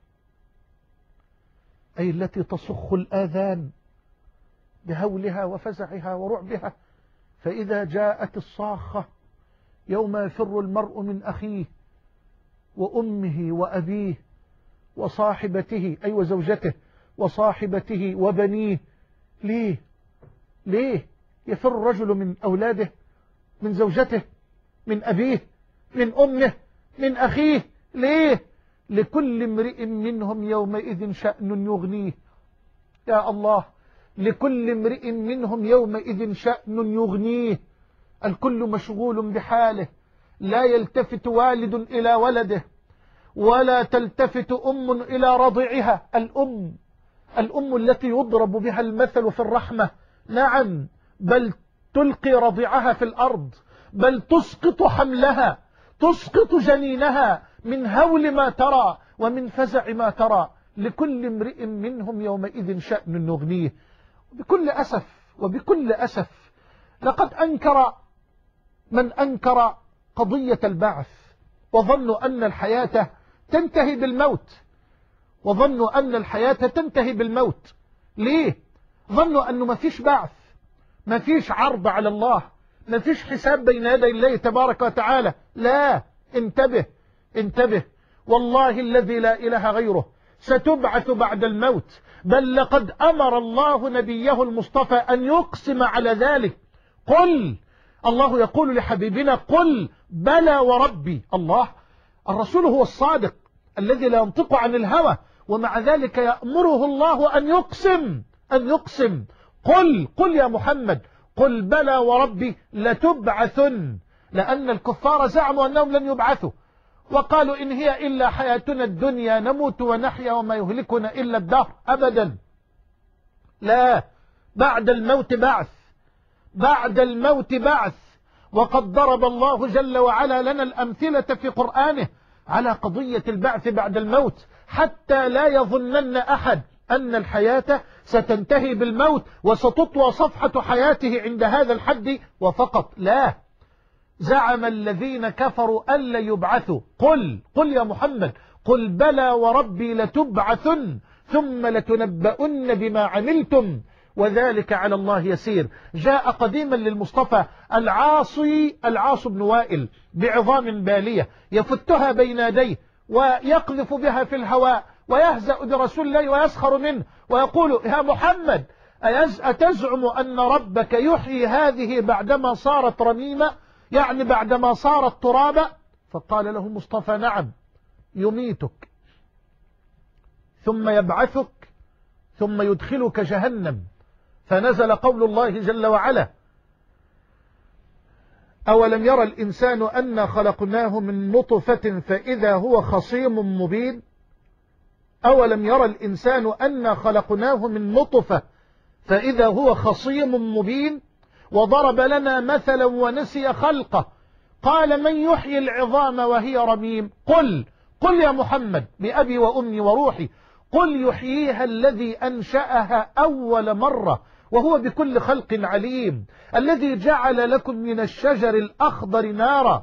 أي التي تصخ الآذان بهولها وفزعها ورعبها، فإذا جاءت الصاخة يوم يفر المرء من أخيه وأمه وأبيه وصاحبته، أي وزوجته وصاحبته وبنيه. ليه؟ ليه؟ يفر الرجل من أولاده، من زوجته، من أبيه، من أمه، من أخيه. ليه؟ لكل امرئ منهم يومئذ شأن يغنيه. يا الله، لكل امرئ منهم يومئذ شأن يغنيه. الكل مشغول بحاله، لا يلتفت والد إلى ولده، ولا تلتفت أم إلى رضيعها. الأم الأم التي يضرب بها المثل في الرحمة، نعم، بل تلقي رضيعها في الأرض، بل تسقط حملها، تسقط جنينها من هول ما ترى ومن فزع ما ترى. لكل امرئ منهم يومئذ شأن يغنيه. بكل أسف وبكل أسف لقد أنكر من أنكر قضية البعث، وظنوا أن الحياة تنتهي بالموت، وظنوا أن الحياة تنتهي بالموت. ليه؟ ظنوا أنه ما فيش بعث، ما فيش عرض على الله، ما فيش حساب بين يدي الله تبارك وتعالى. لا، انتبه انتبه، والله الذي لا إله غيره، ستبعث بعد الموت. بل لقد أمر الله نبيه المصطفى أن يقسم على ذلك. قل، الله يقول لحبيبنا: قل بلى وربي. الله، الرسول هو الصادق الذي لا ينطق عن الهوى، ومع ذلك يأمره الله أن يقسم أن يقسم قل قل يا محمد، قل بلى وربي لتبعثن. لأن الكفار زعموا أنهم لن يبعثوا، وقالوا إن هي إلا حياتنا الدنيا نموت ونحيا وما يهلكنا إلا الدهر. أبدا، لا، بعد الموت بعث، بعد الموت بعث. وقد ضرب الله جل وعلا لنا الأمثلة في قرآنه على قضية البعث بعد الموت، حتى لا يظنن أحد أن الحياة ستنتهي بالموت وستطوى صفحة حياته عند هذا الحد وفقط. لا، زعم الذين كفروا أن لا يبعثوا. قل قل يا محمد، قل بلى وربي لتبعثن ثم لتنبؤن بما عملتم وذلك على الله يسير. جاء قديما للمصطفى العاصي العاص بن وائل بعظام بالية يفتها بين يديه ويقذف بها في الهواء ويهزأ برسول الله ويسخر منه ويقول: يا محمد، أتزعم أن ربك يحيي هذه بعدما صارت رميمة، يعني بعدما صارت ترابا؟ فقال له المصطفى: نعم، يميتك ثم يبعثك ثم يدخلك جهنم. فنزل قول الله جل وعلا: أولم يرى الإنسان أنا خلقناه من نطفة فإذا هو خصيم مبين. أولم يرى الإنسان أنا خلقناه من نطفة فإذا هو خصيم مبين. وضرب لنا مثلا ونسي خلقه، قال: من يحيي العظام وهي رميم. قل قل يا محمد بأبي وأمي وروحي، قل يحييها الذي أنشأها أول مرة وهو بكل خلق عليم، الذي جعل لكم من الشجر الأخضر نارا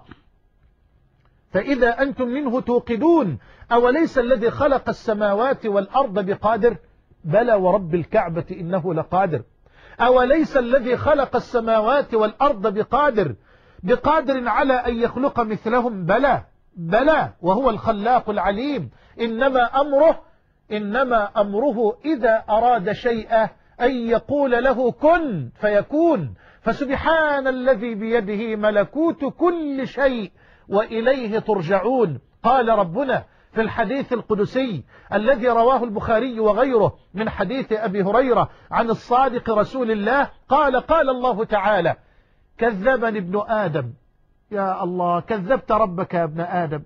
فإذا أنتم منه توقدون. أوليس الذي خلق السماوات والأرض بقادر؟ بلى ورب الكعبة إنه لقادر. أوليس الذي خلق السماوات والأرض بقادر بقادر على أن يخلق مثلهم؟ بلى بلى وهو الخلاق العليم. إنما أمره إنما أمره إذا أراد شيئا أن يقول له كن فيكون. فسبحان الذي بيده ملكوت كل شيء وإليه ترجعون. قال ربنا في الحديث القدسي الذي رواه البخاري وغيره من حديث أبي هريرة عن الصادق رسول الله قال: قال الله تعالى: كذبني ابن آدم. يا الله، كذبت ربك يا ابن آدم.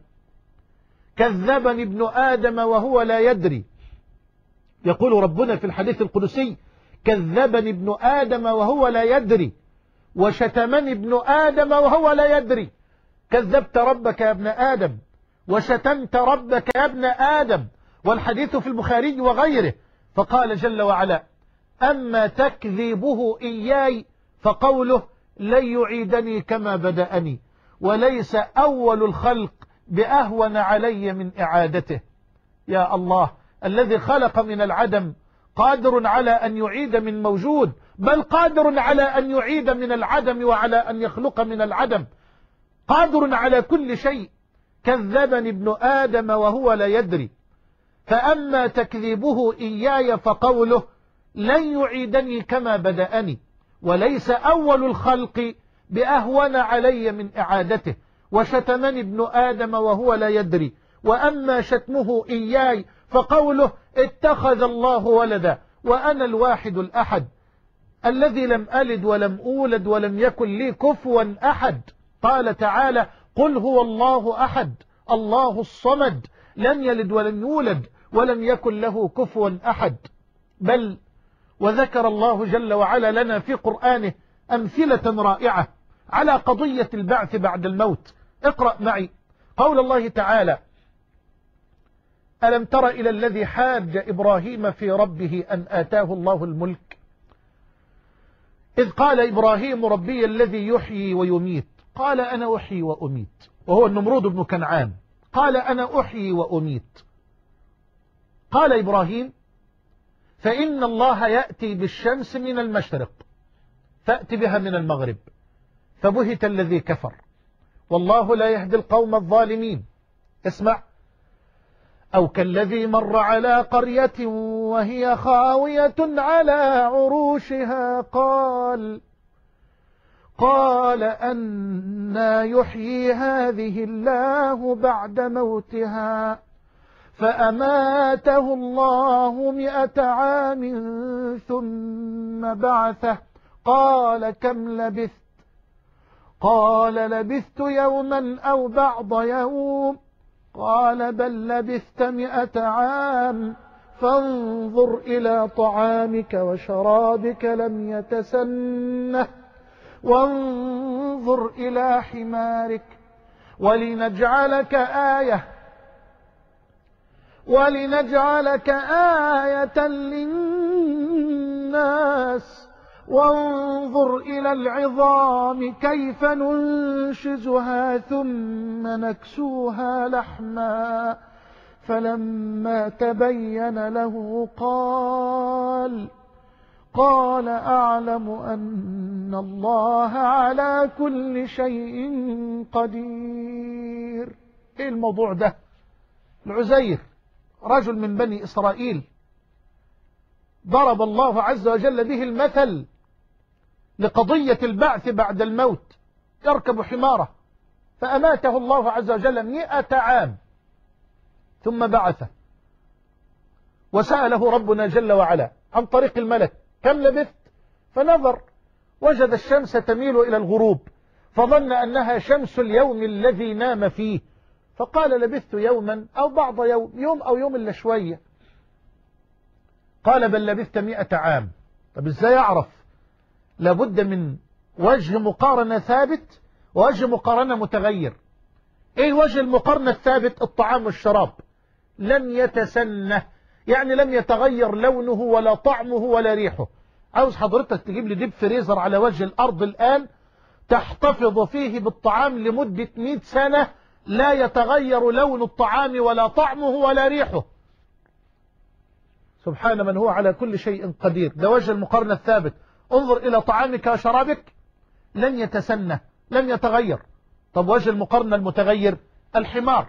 كذبني ابن آدم وهو لا يدري. يقول ربنا في الحديث القدسي: كذبني ابن آدم وهو لا يدري، وشتمني ابن آدم وهو لا يدري. كذبت ربك يا ابن آدم، وشتمت ربك يا ابن آدم. والحديث في البخاري وغيره. فقال جل وعلا: أما تكذيبه إياي فقوله: لن يعيدني كما بدأني، وليس أول الخلق بأهون علي من إعادته. يا الله، الذي خلق من العدم قادر على أن يعيد من موجود، بل قادر على أن يعيد من العدم وعلى أن يخلق من العدم، قادر على كل شيء. كذبني ابن آدم وهو لا يدري. فأما تكذيبه إياي فقوله: لن يعيدني كما بدأني، وليس أول الخلق بأهون علي من إعادته، وشتمني ابن آدم وهو لا يدري، وأما شتمه إياي فقوله اتخذ الله ولدا وأنا الواحد الأحد الذي لم ألد ولم أولد ولم يكن لي كفوا أحد. قال تعالى قل هو الله أحد الله الصمد لم يلد ولم يولد ولم يكن له كفوا أحد. بل وذكر الله جل وعلا لنا في قرآنه أمثلة رائعة على قضية البعث بعد الموت. اقرأ معي قول الله تعالى ألم تر إلى الذي حاج إبراهيم في ربه أن آتاه الله الملك إذ قال إبراهيم ربي الذي يحيي ويميت قال أنا أحيي وأميت، وهو النمرود بن كنعان قال أنا أحيي وأميت. قال إبراهيم فإن الله يأتي بالشمس من المشرق فأت بها من المغرب، فبهت الذي كفر والله لا يهدي القوم الظالمين. اسمع أو كالذي مر على قرية وهي خاوية على عروشها قال قال أنى يحيي هذه الله بعد موتها فأماته الله مئة عام ثم بعثه قال كم لبثت قال لبثت يوما أو بعض يوم قال بل لبثت مئة عام فانظر إلى طعامك وشرابك لم يتسنه وانظر إلى حمارك ولنجعلك آية ولنجعلك آية للناس وانظر إلى العظام كيف ننشزها ثم نكسوها لحما فلما تبين له قال قال أعلم أن الله على كل شيء قدير. ايه الموضوع ده؟ العزير رجل من بني إسرائيل ضرب الله عز وجل به المثل لقضية البعث بعد الموت، يركب حماره فأماته الله عز وجل مئة عام ثم بعثه، وسأله ربنا جل وعلا عن طريق الملك كم لبثت؟ فنظر وجد الشمس تميل إلى الغروب فظن أنها شمس اليوم الذي نام فيه فقال لبثت يوما أو بعض يوم يوم أو يوم إلا شوية. قال بل لبثت مئة عام. طب إزاي أعرف؟ لابد من وجه مقارنة ثابت ووجه مقارنة متغير. إيه وجه المقارنة الثابت؟ الطعام والشراب لم يتسنه، يعني لم يتغير لونه ولا طعمه ولا ريحه. عاوز حضرتك تجيب لي ديب فريزر على وجه الأرض الآن تحتفظ فيه بالطعام لمدة مئة سنة لا يتغير لون الطعام ولا طعمه ولا ريحه. سبحان من هو على كل شيء قدير. ده وجه المقارنة الثابت. انظر إلى طعامك وشرابك لن يتسنه لن يتغير. طب وجه المقارنة المتغير؟ الحمار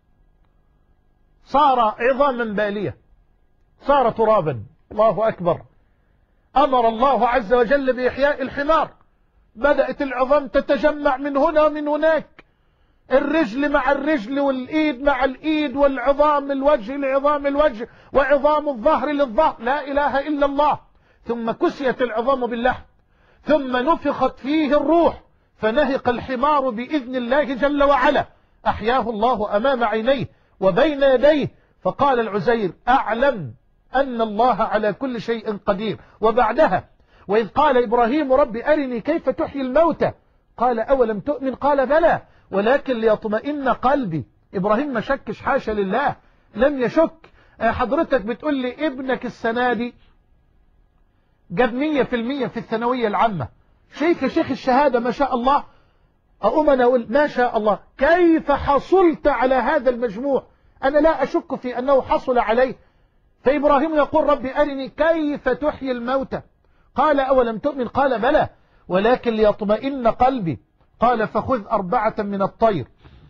صار عظاما بالية صار ترابا. الله أكبر. أمر الله عز وجل بإحياء الحمار، بدأت العظام تتجمع من هنا ومن هناك، الرجل مع الرجل والإيد مع الإيد والعظام الوجه لعظام الوجه وعظام الظهر للظهر، لا إله إلا الله. ثم كسيت العظام باللحم ثم نفخت فيه الروح فنهق الحمار بإذن الله جل وعلا، أحياه الله أمام عينيه وبين يديه. فقال العزير أعلم أن الله على كل شيء قدير. وبعدها وإذ قال إبراهيم رب أرني كيف تحيي الموتى قال أولم تؤمن قال بلى ولكن ليطمئن قلبي. إبراهيم ما شكش، حاشا لله، لم يشك. حضرتك بتقول لي ابنك السنة دي جاب مية في المية في الثانوية العامة، شايف يا شيخ الشهادة ما شاء الله، أقوم أنا أقول ما شاء الله كيف حصلت على هذا المجموع؟ أنا لا أشك في أنه حصل عليه. فإبراهيم يقول ربي أرني كيف تحيي الموتى قال أولم تؤمن قال بلى ولكن ليطمئن قلبي. قال فخذ أربعة من الطير،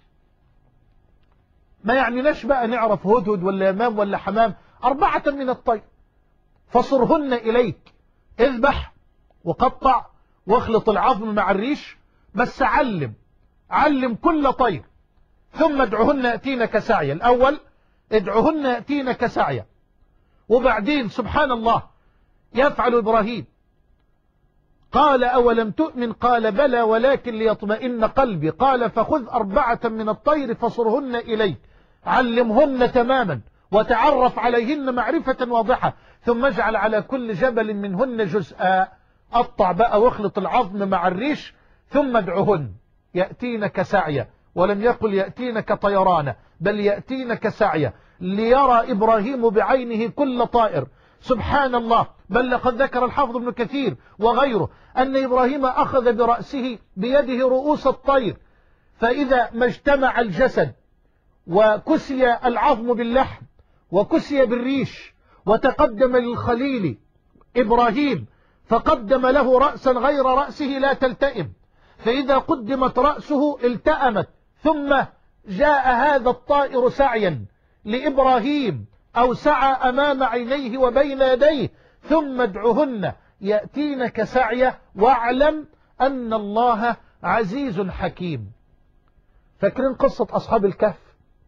ما يعني نش بقى نعرف هدهد ولا يمام ولا حمام، أربعة من الطير فصرهن إليك، اذبح وقطع واخلط العظم مع الريش، بس علم علم كل طير، ثم ادعهن يأتينك سعيا. الأول ادعهن يأتينك سعيا، وبعدين سبحان الله يفعل إبراهيم. قال أولم تؤمن؟ قال بلى ولكن ليطمئن قلبي. قال فخذ أربعة من الطير فصرهن إليك، علمهن تماما وتعرف عليهن معرفة واضحة، ثم اجعل على كل جبل منهن جزءا. قطع بقى واخلط العظم مع الريش، ثم ادعهن يأتينك سعيا. ولم يقل يأتينك طيرانا، بل يأتينك سعيا، ليرى إبراهيم بعينه كل طائر. سبحان الله. بل لقد ذكر الحافظ ابن كثير وغيره أن إبراهيم أخذ برأسه بيده رؤوس الطير، فإذا ما اجتمع الجسد وكسي العظم باللحم وكسي بالريش وتقدم للخليل إبراهيم فقدم له رأسا غير رأسه لا تلتئم، فإذا قدمت رأسه التأمت، ثم جاء هذا الطائر سعيا لإبراهيم أو سعى أمام عينيه وبين يديه، ثم ادعهن يأتينك سعيا واعلم أن الله عزيز حكيم. فاكرين قصة أصحاب الكهف؟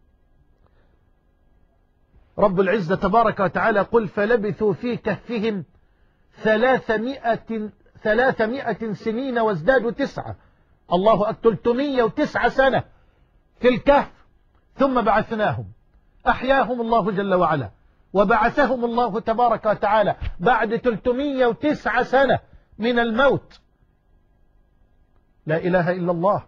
رب العزة تبارك وتعالى قل فلبثوا في كهفهم ثلاثمائة, ثلاثمائة سنين وازدادوا تسعة. الله أكبر، ثلاثمائة وتسعة سنة في الكهف، ثم بعثناهم، أحياهم الله جل وعلا وبعثهم الله تبارك وتعالى بعد ثلاثمائة وتسعة سنة من الموت. لا إله إلا الله.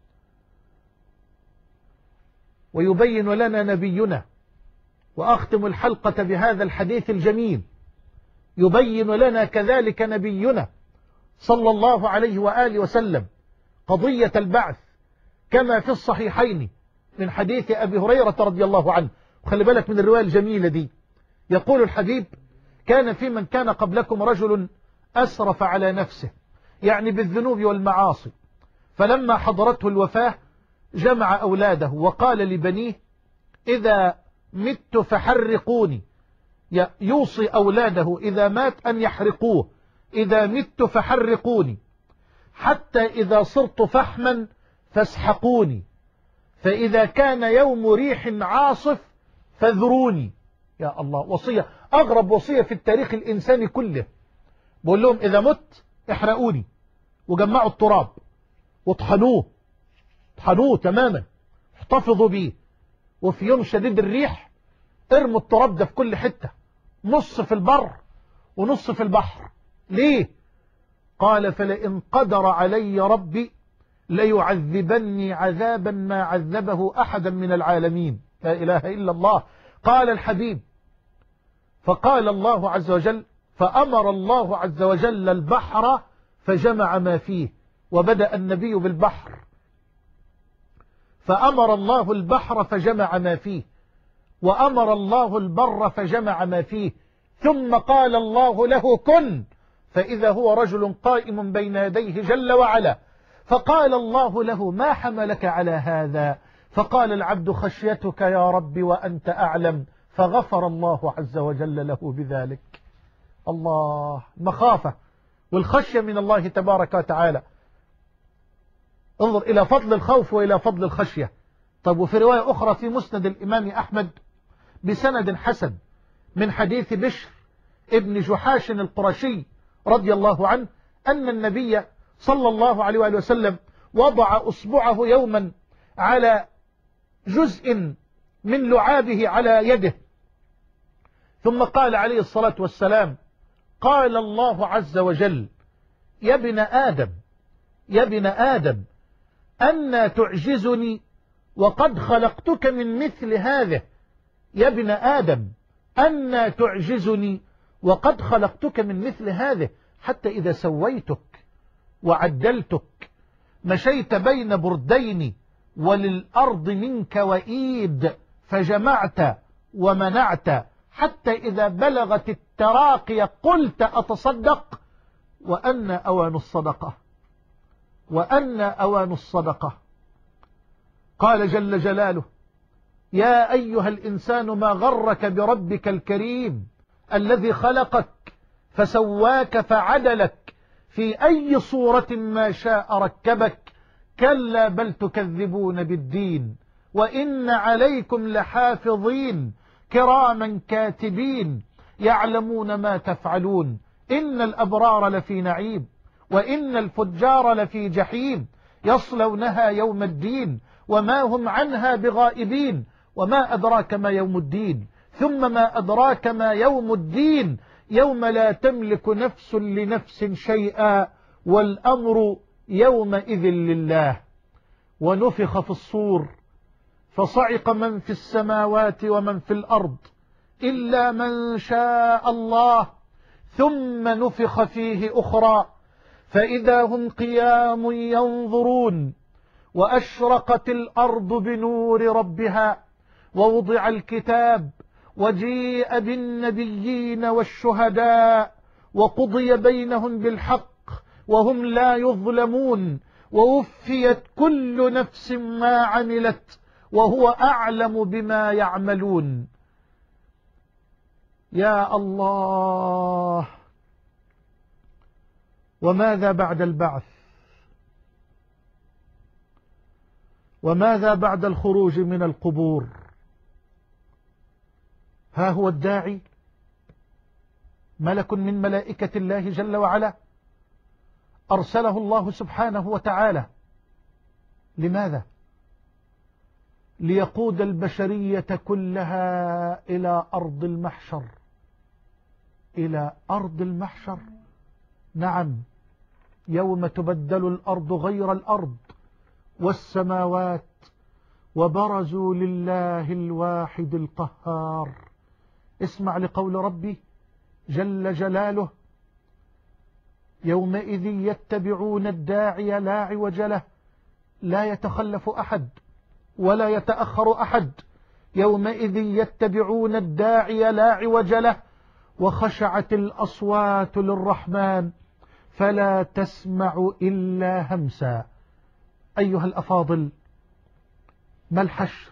ويبين لنا نبينا، وأختم الحلقة بهذا الحديث الجميل، يبين لنا كذلك نبينا صلى الله عليه وآله وسلم قضية البعث كما في الصحيحين من حديث أبي هريرة رضي الله عنه. وخلي بالك من الرواية الجميلة دي. يقول الحبيب كان في من كان قبلكم رجل أسرف على نفسه، يعني بالذنوب والمعاصي، فلما حضرته الوفاة جمع أولاده وقال لبنيه إذا مت فحرقوني، يوصي أولاده إذا مات أن يحرقوه، إذا مت فحرقوني، حتى إذا صرت فحما فاسحقوني، فإذا كان يوم ريح عاصف فذروني. يا الله، وصية، أغرب وصية في التاريخ الإنساني كله. بقول لهم إذا مت احرقوني، وجمعوا التراب وطحنوه طحنوه تماما، احتفظوا بيه، وفي يوم شديد الريح ارموا التراب ده في كل حتة، نص في البر ونص في البحر. ليه؟ قال فلئن قدر علي ربي ليعذبني عذابا ما عذبه أحدا من العالمين. لا إله إلا الله. قال الحبيب فقال الله عز وجل فأمر الله عز وجل البحر فجمع ما فيه، وبدأ النبي بالبحر، فأمر الله البحر فجمع ما فيه، وأمر الله البر فجمع ما فيه، ثم قال الله له كن، فإذا هو رجل قائم بين يديه جل وعلا، فقال الله له ما حملك على هذا؟ فقال العبد خشيتك يا رب وأنت أعلم، فغفر الله عز وجل له بذلك. الله، المخافة والخشية من الله تبارك وتعالى. انظر إلى فضل الخوف وإلى فضل الخشية. طيب، وفي رواية أخرى في مسند الإمام أحمد بسند حسن من حديث بشر ابن جحاش القرشي رضي الله عنه أن النبي صلى الله عليه وآله وسلم وضع أصبعه يوما على جزء من لعابه على يده، ثم قال عليه الصلاة والسلام قال الله عز وجل يا ابن آدم يا ابن آدم أن تعجزني وقد خلقتك من مثل هذا، يا ابن آدم أن تعجزني وقد خلقتك من مثل هذا، حتى إذا سويتك وعدلتك مشيت بين بردين وللأرض منك وإيد، فجمعت ومنعت، حتى إذا بلغت التراقي قلت أتصدق، وأن أوان الصدقة وأن أوان الصدقة. قال جل جلاله يا أيها الإنسان ما غرك بربك الكريم الذي خلقك فسواك فعدلك في أي صورة ما شاء ركبك. كلا بل تكذبون بالدين وإن عليكم لحافظين كراما كاتبين يعلمون ما تفعلون. إن الأبرار لفي نعيم وإن الفجار لفي جحيم يصلونها يوم الدين وما هم عنها بغائبين. وما أدراك ما يوم الدين ثم ما أدراك ما يوم الدين يوم لا تملك نفس لنفس شيئا والأمر يومئذ لله. ونفخ في الصور فصعق من في السماوات ومن في الأرض إلا من شاء الله ثم نفخ فيه أخرى فإذا هم قيام ينظرون وأشرقت الأرض بنور ربها ووضع الكتاب وجيء بالنبيين والشهداء وقضي بينهم بالحق وهم لا يظلمون ووفيت كل نفس ما عملت وهو أعلم بما يعملون. يا الله، وماذا بعد البعث؟ وماذا بعد الخروج من القبور؟ ها هو الداعي ملك من ملائكة الله جل وعلا أرسله الله سبحانه وتعالى. لماذا؟ ليقود البشرية كلها إلى أرض المحشر. إلى أرض المحشر، نعم، يوم تبدل الأرض غير الأرض والسماوات وبرزوا لله الواحد القهار. اسمع لقول ربي جل جلاله: يومئذ يتبعون الداعي لا عوج له لا يتخلف أحد ولا يتأخر أحد. يومئذ يتبعون الداعي لا عوج له وخشعت الأصوات للرحمن فلا تسمع إلا همسا. أيها الأفاضل، ما الحشر؟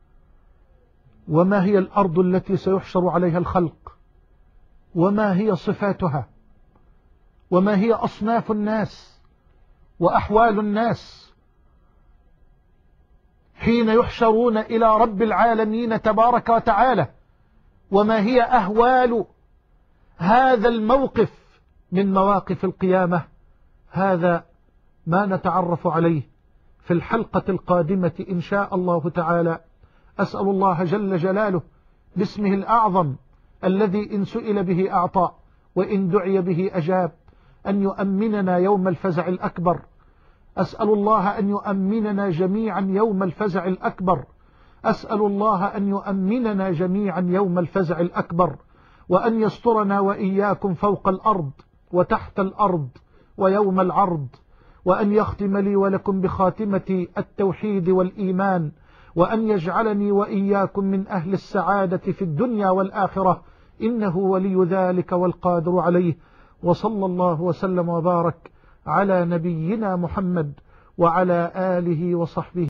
وما هي الأرض التي سيحشر عليها الخلق؟ وما هي صفاتها؟ وما هي أصناف الناس وأحوال الناس حين يحشرون إلى رب العالمين تبارك وتعالى؟ وما هي أهوال هذا الموقف من مواقف القيامة؟ هذا ما نتعرف عليه في الحلقة القادمة إن شاء الله تعالى. أسأل الله جل جلاله باسمه الأعظم الذي إن سئل به أعطى وإن دعي به أجاب أن يؤمننا يوم الفزع الأكبر. أسأل الله أن يؤمننا جميعا يوم الفزع الأكبر. أسأل الله أن يؤمننا جميعا يوم الفزع الأكبر، وأن يسترنا وإياكم فوق الأرض وتحت الأرض ويوم العرض، وأن يختم لي ولكم بخاتمة التوحيد والإيمان، وأن يجعلني وإياكم من أهل السعادة في الدنيا والآخرة، إنه ولي ذلك والقادر عليه. وصلى الله وسلم وبارك على نبينا محمد وعلى آله وصحبه.